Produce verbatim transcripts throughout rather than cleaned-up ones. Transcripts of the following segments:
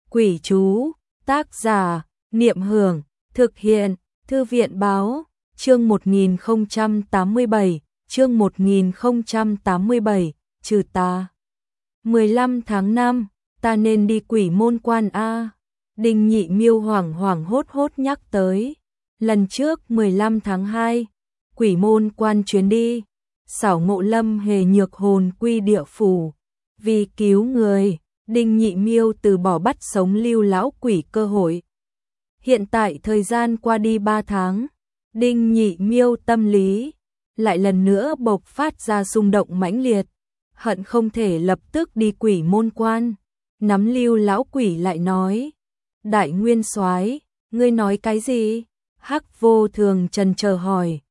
Quỷ chú, tác giả, Niệm Hưởng, thực hiện, Thư viện báo, chương một nghìn không trăm tám mươi bảy, chương một nghìn không trăm tám mươi bảy, trừ tà. mười lăm tháng năm, ta nên đi Quỷ Môn Quan a. Đinh Nhị Miêu hoảng hoảng hốt hốt nhắc tới. Lần trước mười lăm tháng hai, Quỷ Môn Quan chuyến đi, xảo ngộ Lâm Hề nhược hồn quy địa phủ. Vì cứu người, Đinh Nhị Miêu từ bỏ bắt sống Lưu lão quỷ cơ hội. Hiện tại thời gian qua đi ba tháng, Đinh Nhị Miêu tâm lý lại lần nữa bộc phát ra xung động mãnh liệt, hận không thể lập tức đi Quỷ Môn Quan. Nắm Lưu lão quỷ lại nói: "Đại nguyên soái, ngươi nói cái gì?" Hắc Vô Thường trần chờ hỏi.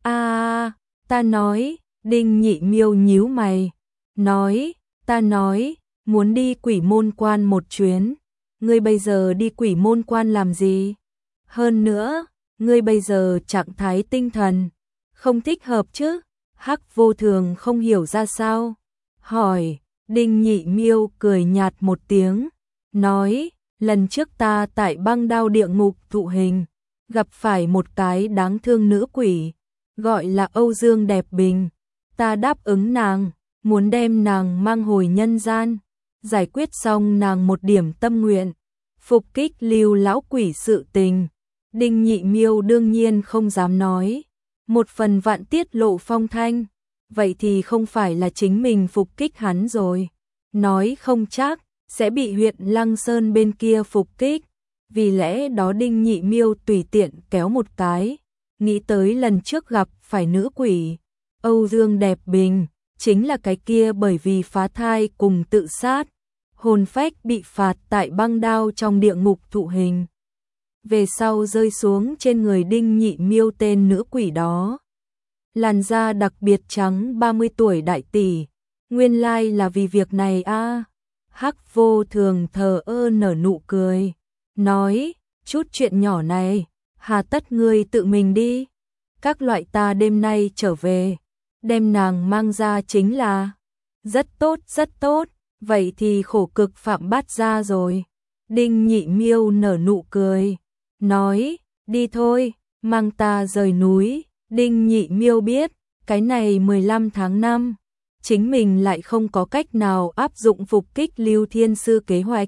"A, ta nói." Đinh Nhị Miêu nhíu mày, nói: "Ta nói, muốn đi Quỷ Môn Quan một chuyến. Ngươi bây giờ đi Quỷ Môn Quan làm gì? Hơn nữa, ngươi bây giờ trạng thái tinh thần không thích hợp chứ?" Hắc Vô Thường không hiểu ra sao, hỏi. Đinh Nhị Miêu cười nhạt một tiếng, nói: "Lần trước ta tại Băng Đao địa ngục thụ hình, gặp phải một cái đáng thương nữ quỷ, gọi là Âu Dương Đẹp Bình. Ta đáp ứng nàng, muốn đem nàng mang hồi nhân gian, giải quyết xong nàng một điểm tâm nguyện, phục kích Lưu lão quỷ sự tình." Đinh Nhị Miêu đương nhiên không dám nói một phần vạn tiết lộ phong thanh, vậy thì không phải là chính mình phục kích hắn rồi, nói không chắc sẽ bị huyện Lăng Sơn bên kia phục kích. Vì lẽ đó Đinh Nhị Miêu tùy tiện kéo một cái, nghĩ tới lần trước gặp phải nữ quỷ Âu Dương Đẹp Bình, chính là cái kia bởi vì phá thai cùng tự sát, hồn phách bị phạt tại Băng Đao trong địa ngục thụ hình, về sau rơi xuống trên người Đinh Nhị Miêu tên nữ quỷ đó. Làn da đặc biệt trắng, ba mươi tuổi đại tỷ, nguyên lai là vì việc này a. À. Hắc Vô Thường thờ ơ nở nụ cười, nói: "Chút chuyện nhỏ này, hà tất ngươi tự mình đi, các loại ta đêm nay trở về, đem nàng mang ra chính là." "Rất tốt, rất tốt, vậy thì khổ cực Phạm Bát Gia rồi." Đinh Nhị Miêu nở nụ cười, nói: "Đi thôi, mang ta rời núi." Đinh Nhị Miêu biết, cái này mười lăm tháng năm, chính mình lại không có cách nào áp dụng phục kích Lưu Thiên Sư kế hoạch.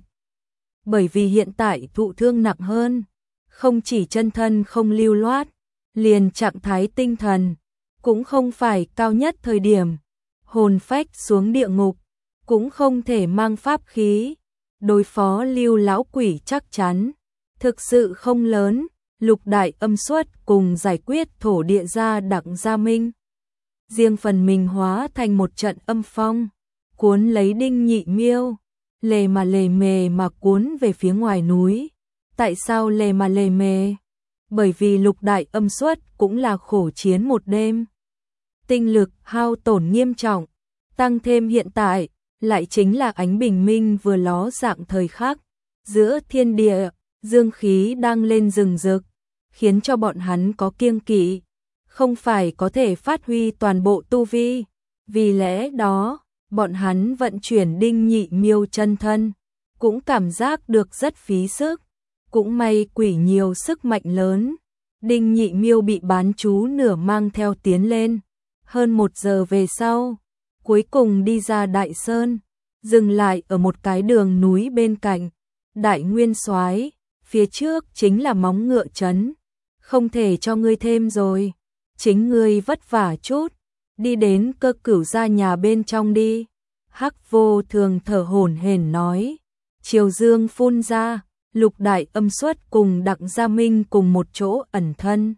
Bởi vì hiện tại thụ thương nặng hơn, không chỉ chân thân không lưu loát, liền trạng thái tinh thần cũng không phải cao nhất thời điểm, hồn phách xuống địa ngục cũng không thể mang pháp khí, đối phó Lưu lão quỷ chắc chắn thực sự không lớn. Lục đại âm xuất cùng giải quyết thổ địa gia Đặng Gia Minh, riêng phần mình hóa thành một trận âm phong, cuốn lấy Đinh Nhị Miêu, lề mà lề mề mà cuốn về phía ngoài núi. Tại sao lề mà lề mề? Bởi vì lục đại âm xuất cũng là khổ chiến một đêm, tinh lực hao tổn nghiêm trọng, tăng thêm hiện tại lại chính là ánh bình minh vừa ló dạng thời khắc, giữa thiên địa dương khí đang lên rừng rực, khiến cho bọn hắn có kiêng kỵ, không phải có thể phát huy toàn bộ tu vi. Vì lẽ đó, bọn hắn vận chuyển Đinh Nhị Miêu chân thân, cũng cảm giác được rất phí sức. Cũng may quỷ nhiều sức mạnh lớn, Đinh Nhị Miêu bị bán chú nửa mang theo tiến lên. Hơn một giờ về sau, cuối cùng đi ra Đại Sơn, dừng lại ở một cái đường núi bên cạnh. "Đại nguyên soái, phía trước chính là Móng Ngựa trấn, không thể cho ngươi thêm rồi, chính ngươi vất vả chút, đi đến Cơ Cửu gia nhà bên trong đi." Hắc Vô Thường thở hổn hển nói. Triều dương phun ra, lục đại âm xuất cùng Đặng Gia Minh cùng một chỗ ẩn thân.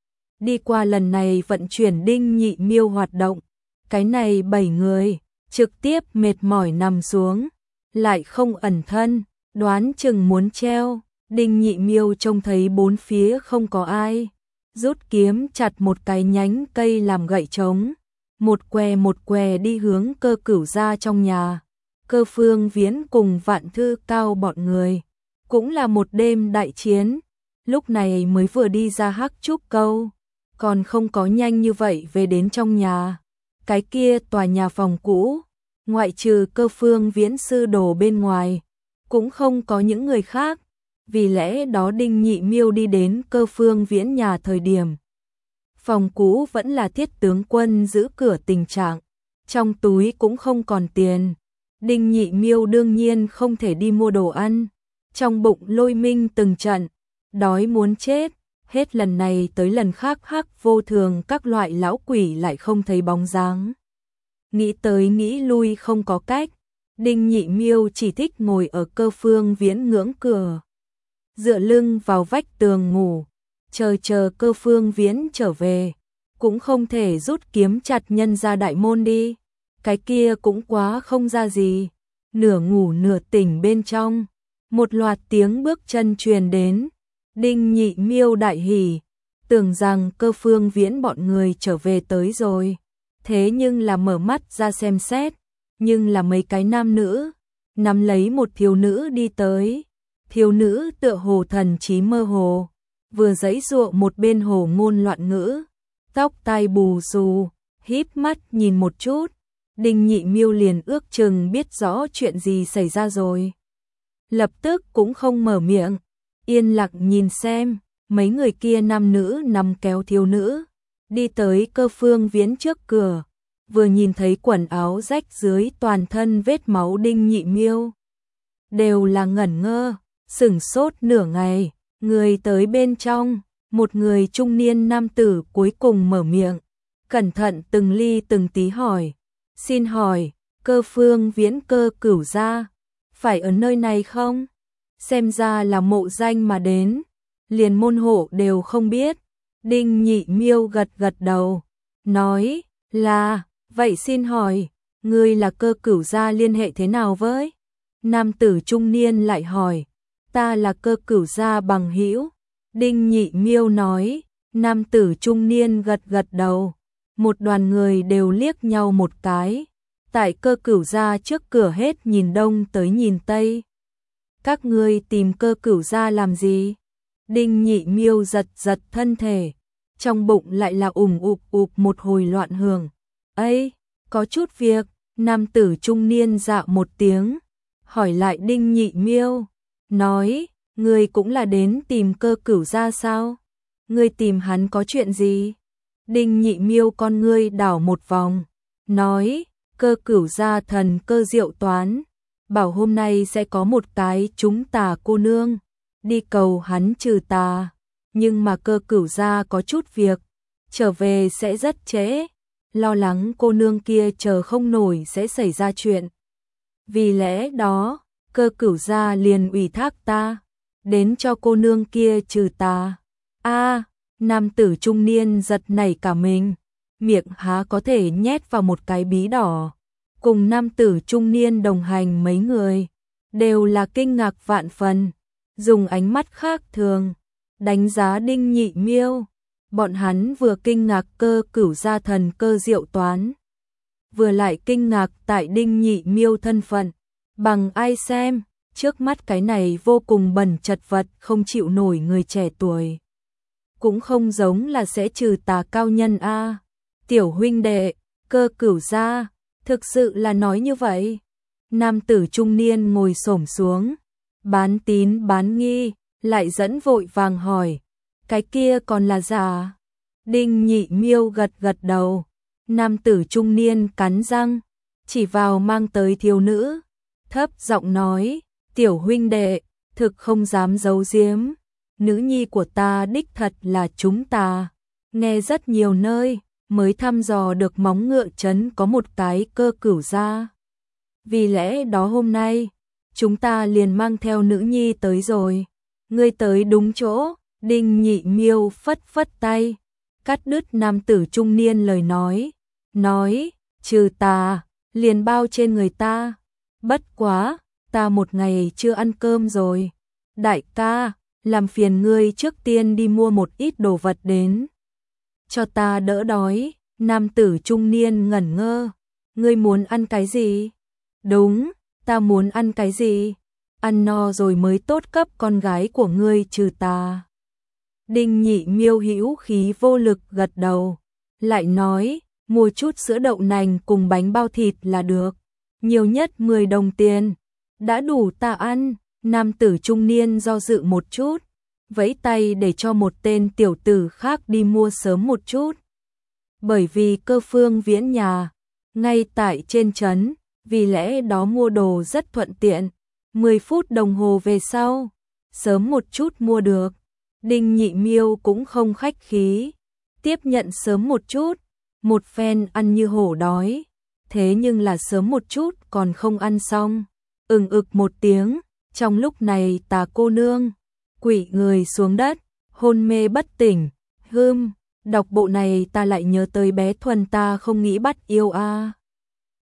Đi qua lần này vận chuyển Đinh Nhị Miêu hoạt động, cái này bảy người trực tiếp mệt mỏi nằm xuống, lại không ẩn thân, đoán chừng muốn treo. Đinh Nhị Miêu trông thấy bốn phía không có ai, rút kiếm chặt một cái nhánh cây làm gậy trống, một què một què đi hướng Cơ Cửu gia trong nhà. Cơ Phương Viễn cùng Vạn Thư Cao bọn người, cũng là một đêm đại chiến, lúc này mới vừa đi ra Hắc Trúc Câu, còn không có nhanh như vậy về đến trong nhà. Cái kia tòa nhà phòng cũ, ngoại trừ Cơ Phương Viễn sư đồ bên ngoài, cũng không có những người khác. Vì lẽ đó Đinh Nhị Miêu đi đến Cơ Phương Viễn nhà thời điểm. Phòng cũ vẫn là Thiết tướng quân giữ cửa tình trạng, trong túi cũng không còn tiền. Đinh Nhị Miêu đương nhiên không thể đi mua đồ ăn, trong bụng lôi minh từng trận, đói muốn chết, hết lần này tới lần khác hắc vô thường các loại lão quỷ lại không thấy bóng dáng. Nghĩ tới nghĩ lui không có cách, Đinh Nhị Miêu chỉ thích ngồi ở Cơ Phương Viễn ngưỡng cửa, dựa lưng vào vách tường ngủ, chờ chờ Cơ Phương Viễn trở về, cũng không thể rút kiếm chặt nhân ra đại môn đi, cái kia cũng quá không ra gì. Nửa ngủ nửa tỉnh bên trong, một loạt tiếng bước chân truyền đến, Đinh Nhị Miêu đại hỉ, tưởng rằng Cơ Phương Viễn bọn người trở về tới rồi, thế nhưng là mở mắt ra xem xét, nhưng là mấy cái nam nữ, nắm lấy một thiếu nữ đi tới, thiếu nữ tựa hồ thần trí mơ hồ, vừa giãy giụa một bên hồ ngôn loạn ngữ, tóc tai bù xù, híp mắt nhìn một chút. Đinh Nhị Miêu liền ước chừng biết rõ chuyện gì xảy ra rồi. Lập tức cũng không mở miệng, yên lặng nhìn xem, mấy người kia nam nữ nằm kéo thiếu nữ, đi tới Cơ Phương Viễn trước cửa, vừa nhìn thấy quần áo rách dưới toàn thân vết máu Đinh Nhị Miêu. Đều là ngẩn ngơ, sửng sốt nửa ngày, người tới bên trong, một người trung niên nam tử cuối cùng mở miệng, cẩn thận từng ly từng tí hỏi. Xin hỏi, Cơ Phương Viễn Cơ Cửu gia, phải ở nơi này không? Xem ra là mộ danh mà đến, liền môn hộ đều không biết. Đinh Nhị Miêu gật gật đầu, nói là, vậy xin hỏi, ngươi là Cơ Cửu gia liên hệ thế nào với? Nam tử trung niên lại hỏi, ta là Cơ Cửu gia bằng hữu. Đinh Nhị Miêu nói, nam tử trung niên gật gật đầu. Một đoàn người đều liếc nhau một cái, tại Cơ Cửu gia trước cửa hết nhìn đông tới nhìn tây. Các ngươi tìm Cơ Cửu gia làm gì? Đinh Nhị Miêu giật giật thân thể, trong bụng lại là ủng ụp ụp một hồi loạn hưởng. Ấy, có chút việc, nam tử trung niên dạ một tiếng, hỏi lại Đinh Nhị Miêu, nói, ngươi cũng là đến tìm Cơ Cửu gia sao? Ngươi tìm hắn có chuyện gì? Đinh Nhị Miêu con ngươi đảo một vòng, nói, Cơ Cửu gia thần cơ diệu toán, bảo hôm nay sẽ có một cái chúng tà cô nương, đi cầu hắn trừ tà, nhưng mà Cơ Cửu gia có chút việc, trở về sẽ rất trễ, lo lắng cô nương kia chờ không nổi sẽ xảy ra chuyện. Vì lẽ đó, Cơ Cửu gia liền ủy thác ta, đến cho cô nương kia trừ tà. A, nam tử trung niên giật nảy cả mình, miệng há có thể nhét vào một cái bí đỏ. Cùng nam tử trung niên đồng hành mấy người, đều là kinh ngạc vạn phần, dùng ánh mắt khác thường, đánh giá Đinh Nhị Miêu. Bọn hắn vừa kinh ngạc Cơ Cửu gia thần cơ diệu toán, vừa lại kinh ngạc tại Đinh Nhị Miêu thân phận, bằng ai xem, trước mắt cái này vô cùng bẩn chật vật không chịu nổi người trẻ tuổi. Cũng không giống là sẽ trừ tà cao nhân a. Tiểu huynh đệ, Cơ Cửu gia, thực sự là nói như vậy. Nam tử trung niên ngồi xổm xuống, bán tín bán nghi, lại dẫn vội vàng hỏi, cái kia còn là giả? Đinh Nhị Miêu gật gật đầu, nam tử trung niên cắn răng, chỉ vào mang tới thiếu nữ, thấp giọng nói, tiểu huynh đệ, thực không dám giấu giếm, nữ nhi của ta đích thật là chúng ta, nghe rất nhiều nơi, mới thăm dò được móng ngựa trấn có một cái Cơ Cửu gia. Vì lẽ đó hôm nay, chúng ta liền mang theo nữ nhi tới rồi. Ngươi tới đúng chỗ. Đinh Nhị Miêu phất phất tay, cắt đứt nam tử trung niên lời nói, nói, trừ tà, liền bao trên người ta. Bất quá, ta một ngày chưa ăn cơm rồi. Đại ca, làm phiền ngươi trước tiên đi mua một ít đồ vật đến, cho ta đỡ đói. Nam tử trung niên ngẩn ngơ, ngươi muốn ăn cái gì? Đúng, ta muốn ăn cái gì? Ăn no rồi mới tốt cấp con gái của ngươi trừ tà. Đinh Nhị Miêu hữu khí vô lực gật đầu, lại nói, mua chút sữa đậu nành cùng bánh bao thịt là được, nhiều nhất mười đồng tiền, đã đủ ta ăn. Nam tử trung niên do dự một chút, vẫy tay để cho một tên tiểu tử khác đi mua sớm một chút. Bởi vì Cơ Phương Viễn nhà ngay tại trên trấn, vì lẽ đó mua đồ rất thuận tiện, mười phút đồng hồ về sau, sớm một chút mua được. Đinh Nhị Miêu cũng không khách khí, tiếp nhận sớm một chút, một phen ăn như hổ đói, thế nhưng là sớm một chút còn không ăn xong, ừng ực một tiếng, trong lúc này Tà cô nương quỵ người xuống đất, hôn mê bất tỉnh. Hưm, đọc bộ này ta lại nhớ tới bé Thuần, ta không nghĩ bắt yêu a.